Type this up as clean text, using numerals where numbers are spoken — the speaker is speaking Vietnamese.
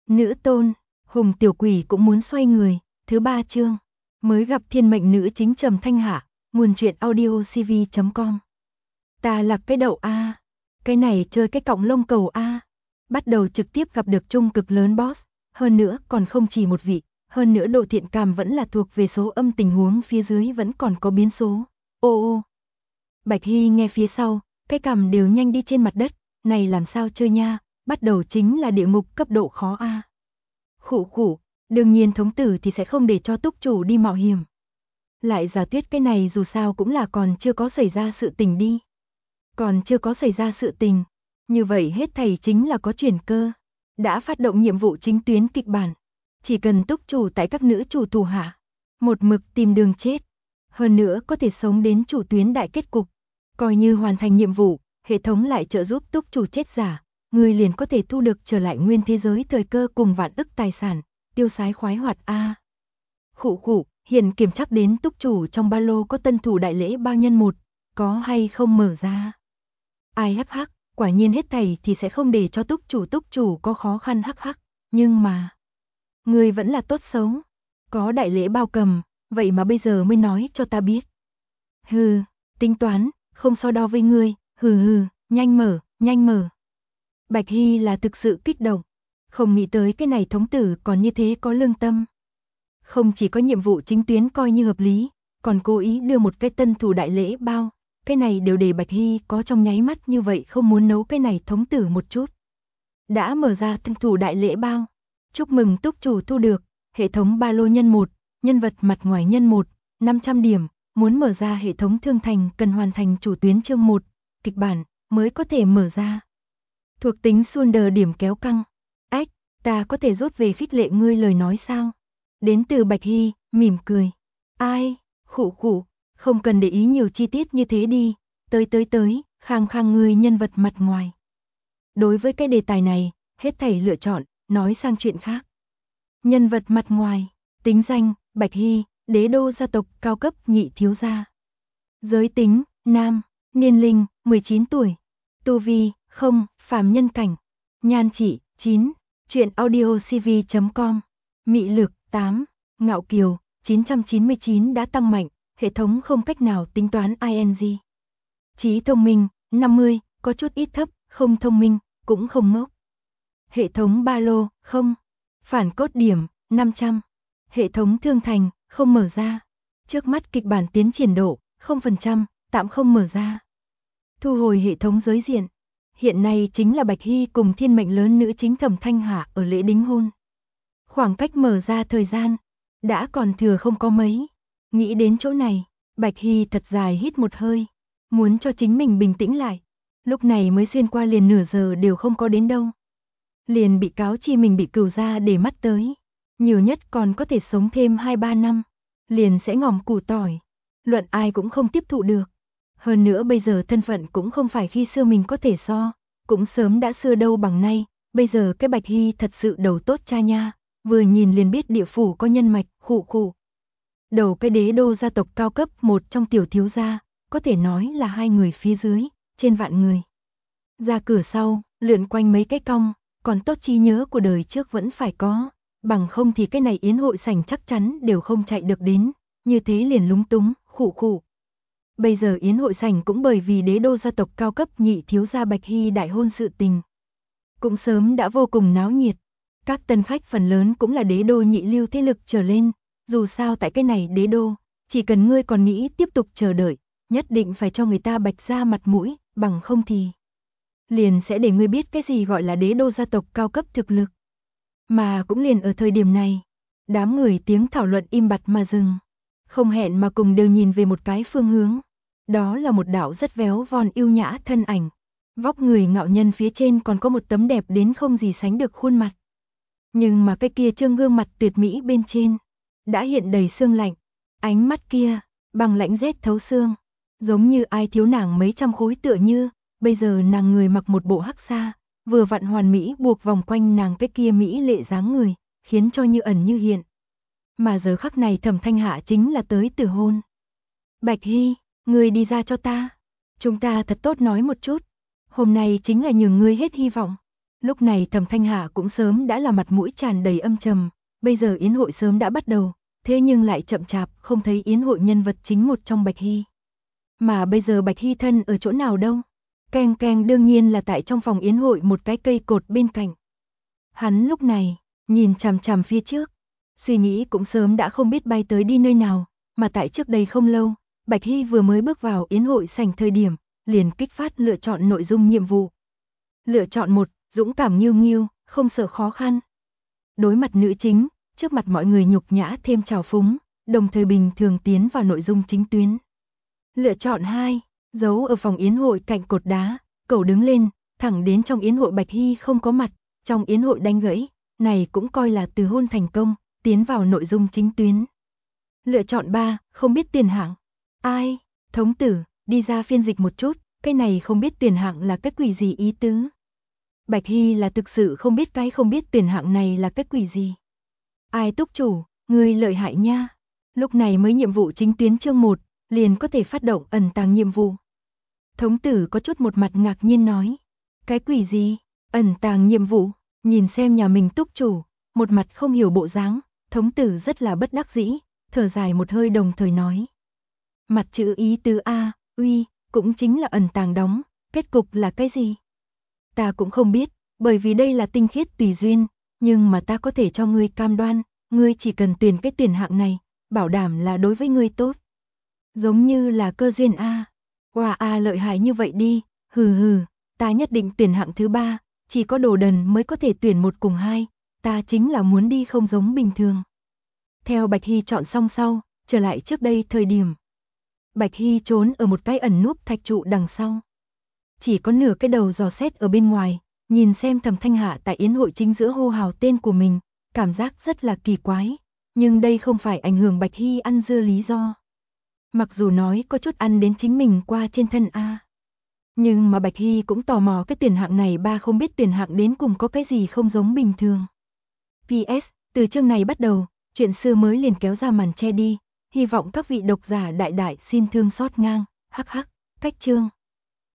Nữ tôn, Hùng tiểu quỷ cũng muốn xoay người, thứ 3 chương. Mới gặp thiên mệnh nữ chính Trầm Thanh Hạ, nguồn truyện audiocv.com. Ta là cái đậu A, cái này chơi cái cọng lông cầu A. Bắt đầu trực tiếp gặp được trung cực lớn boss, hơn nữa còn không chỉ một vị, hơn nữa độ thiện cảm vẫn là thuộc về số âm, tình huống phía dưới vẫn còn có biến số. Ô ô. Bạch Hy nghe phía sau, cái cằm đều nhanh đi trên mặt đất, này làm sao chơi nha, bắt đầu chính là địa ngục cấp độ khó A. Khụ khụ, đương nhiên thống tử thì sẽ không để cho túc chủ đi mạo hiểm. Lại giả tuyết cái này dù sao cũng là còn chưa có xảy ra sự tình đi. Còn chưa có xảy ra sự tình, như vậy hết thầy chính là có chuyển cơ. Đã phát động nhiệm vụ chính tuyến kịch bản. Chỉ cần túc chủ tại các nữ chủ thủ hạ, một mực tìm đường chết. Hơn nữa có thể sống đến chủ tuyến đại kết cục. Coi như hoàn thành nhiệm vụ, hệ thống lại trợ giúp túc chủ chết giả. Người liền có thể thu được trở lại nguyên thế giới thời cơ cùng vạn ức tài sản, tiêu sái khoái hoạt A. Khụ khụ, hiện kiểm chắc đến túc chủ trong ba lô có tân thủ đại lễ bao nhân một, có hay không mở ra. Ai hắc hắc, quả nhiên hết thầy thì sẽ không để cho túc chủ có khó khăn hắc hắc, nhưng mà người vẫn là tốt xấu, có đại lễ bao cầm, vậy mà bây giờ mới nói cho ta biết. Hừ, tính toán, không so đo với ngươi, hừ, nhanh mở, nhanh mở. Bạch Hy là thực sự kích động, không nghĩ tới cái này thống tử còn như thế có lương tâm. Không chỉ có nhiệm vụ chính tuyến coi như hợp lý, còn cố ý đưa một cái tân thủ đại lễ bao, cái này đều để Bạch Hy có trong nháy mắt như vậy không muốn nấu cái này thống tử một chút. Đã mở ra tân thủ đại lễ bao, chúc mừng túc chủ thu được, hệ thống ba lô nhân 1, nhân vật mặt ngoài nhân 1, 500 điểm, muốn mở ra hệ thống thương thành cần hoàn thành chủ tuyến chương 1, kịch bản, mới có thể mở ra. Thuộc tính Sunder điểm kéo căng. Ách, ta có thể rút về khích lệ ngươi lời nói sao? Đến từ Bạch Hy, mỉm cười. Ai, khụ khụ, không cần để ý nhiều chi tiết như thế đi. Tới, khang khang ngươi nhân vật mặt ngoài. Đối với cái đề tài này, hết thảy lựa chọn, nói sang chuyện khác. Nhân vật mặt ngoài, tính danh, Bạch Hy, đế đô gia tộc cao cấp nhị thiếu gia. Giới tính, nam, niên linh, 19 tuổi. Tu vi, không, phàm nhân cảnh. Nhan trị, 9, truyện audiocv.com. Mị lực, 8, ngạo kiều, 999 đã tăng mạnh, hệ thống không cách nào tính toán ing. Trí thông minh, 50, có chút ít thấp, không thông minh, cũng không ngốc. Hệ thống ba lô, không. Phản cốt điểm, 500. Hệ thống thương thành, không mở ra. Trước mắt kịch bản tiến triển độ, 0%, tạm không mở ra. Thu hồi hệ thống giới diện. Hiện nay chính là Bạch Hy cùng thiên mệnh lớn nữ chính Thẩm Thanh Hạ ở lễ đính hôn. Khoảng cách mở ra thời gian, đã còn thừa không có mấy. Nghĩ đến chỗ này, Bạch Hy thật dài hít một hơi, muốn cho chính mình bình tĩnh lại. Lúc này mới xuyên qua liền nửa giờ đều không có đến đâu. Liền bị cáo chi mình bị cừu ra để mắt tới. Nhiều nhất còn có thể sống thêm 2-3 năm. Liền sẽ ngòm củ tỏi. Luận ai cũng không tiếp thụ được. Hơn nữa bây giờ thân phận cũng không phải khi xưa mình có thể so. Cũng sớm đã xưa đâu bằng nay. Bây giờ cái Bạch Hy thật sự đầu tốt cha nha. Vừa nhìn liền biết địa phủ có nhân mạch, khụ khụ. Đầu cái đế đô gia tộc cao cấp một trong tiểu thiếu gia. Có thể nói là 2 người phía dưới, trên vạn người. Ra cửa sau, lượn quanh mấy cái cong. Còn tốt trí nhớ của đời trước vẫn phải có. Bằng không thì cái này yến hội sảnh chắc chắn đều không chạy được đến. Như thế liền lúng túng, khụ khụ. Bây giờ yến hội sảnh cũng bởi vì đế đô gia tộc cao cấp nhị thiếu gia Bạch Hy đại hôn sự tình. Cũng sớm đã vô cùng náo nhiệt. Các tân khách phần lớn cũng là đế đô nhị lưu thế lực trở lên. Dù sao tại cái này đế đô, chỉ cần ngươi còn nghĩ tiếp tục chờ đợi, nhất định phải cho người ta Bạch ra mặt mũi, bằng không thì liền sẽ để ngươi biết cái gì gọi là đế đô gia tộc cao cấp thực lực. Mà cũng liền ở thời điểm này, đám người tiếng thảo luận im bặt mà dừng, không hẹn mà cùng đều nhìn về một cái phương hướng. Đó là một đạo rất véo von yêu nhã thân ảnh. Vóc người ngạo nhân phía trên còn có một tấm đẹp đến không gì sánh được khuôn mặt. Nhưng mà cái kia trương gương mặt tuyệt mỹ bên trên, đã hiện đầy xương lạnh. Ánh mắt kia, bằng lãnh rét thấu xương, giống như ai thiếu nàng mấy trăm khối tựa như. Bây giờ nàng người mặc một bộ hắc sa, vừa vặn hoàn mỹ buộc vòng quanh nàng cái kia mỹ lệ dáng người, khiến cho như ẩn như hiện. Mà giờ khắc này Thẩm Thanh Hạ chính là tới từ hôn. Bạch Hy, ngươi đi ra cho ta. Chúng ta thật tốt nói một chút. Hôm nay chính là nhường ngươi hết hy vọng. Lúc này Thẩm Thanh Hạ cũng sớm đã là mặt mũi tràn đầy âm trầm, bây giờ yến hội sớm đã bắt đầu, thế nhưng lại chậm chạp không thấy yến hội nhân vật chính một trong Bạch Hy. Mà bây giờ Bạch Hy thân ở chỗ nào đâu? Keng keng, đương nhiên là tại trong phòng yến hội một cái cây cột bên cạnh. Hắn lúc này, nhìn chằm chằm phía trước, suy nghĩ cũng sớm đã không biết bay tới đi nơi nào, mà tại trước đây không lâu, Bạch Hy vừa mới bước vào yến hội sảnh thời điểm, liền kích phát lựa chọn nội dung nhiệm vụ. Lựa chọn 1, dũng cảm nghiêu nghiêu, không sợ khó khăn. Đối mặt nữ chính, trước mặt mọi người nhục nhã thêm trào phúng, đồng thời bình thường tiến vào nội dung chính tuyến. Lựa chọn 2, giấu ở phòng yến hội cạnh cột đá, cậu đứng lên, thẳng đến trong yến hội Bạch Hy không có mặt, trong yến hội đánh gãy, này cũng coi là từ hôn thành công, tiến vào nội dung chính tuyến. Lựa chọn 3, không biết tuyển hạng. Ai, thống tử, đi ra phiên dịch một chút, cái này không biết tuyển hạng là cái quỷ gì ý tứ. Bạch Hy là thực sự không biết cái không biết tuyển hạng này là cái quỷ gì. Ai túc chủ, ngươi lợi hại nha. Lúc này mới nhiệm vụ chính tuyến chương 1, liền có thể phát động ẩn tàng nhiệm vụ. Thống tử có chút một mặt ngạc nhiên nói. Cái quỷ gì? Ẩn tàng nhiệm vụ? Nhìn xem nhà mình túc chủ, một mặt không hiểu bộ dáng, thống tử rất là bất đắc dĩ, thở dài một hơi đồng thời nói. Mặt chữ ý tứ A, uy, cũng chính là ẩn tàng đóng, kết cục là cái gì? Ta cũng không biết, bởi vì đây là tinh khiết tùy duyên, nhưng mà ta có thể cho ngươi cam đoan, ngươi chỉ cần tuyển cái tuyển hạng này, bảo đảm là đối với ngươi tốt. Giống như là cơ duyên A. Wow A lợi hại như vậy đi, hừ hừ, ta nhất định tuyển hạng thứ 3, chỉ có đồ đần mới có thể tuyển 1 cùng 2, ta chính là muốn đi không giống bình thường. Theo Bạch Hy chọn xong sau, trở lại trước đây thời điểm. Bạch Hy trốn ở một cái ẩn núp thạch trụ đằng sau. Chỉ có nửa cái đầu dò xét ở bên ngoài, nhìn xem Thẩm Thanh Hạ tại yến hội chính giữa hô hào tên của mình, cảm giác rất là kỳ quái, nhưng đây không phải ảnh hưởng Bạch Hy ăn dưa lý do. Mặc dù nói có chút ăn đến chính mình qua trên thân A. Nhưng mà Bạch Hy cũng tò mò cái tuyển hạng này ba không biết tuyển hạng đến cùng có cái gì không giống bình thường. PS, từ chương này bắt đầu, chuyện xưa mới liền kéo ra màn che đi, hy vọng các vị độc giả đại đại xin thương xót ngang, hắc hắc, cách chương.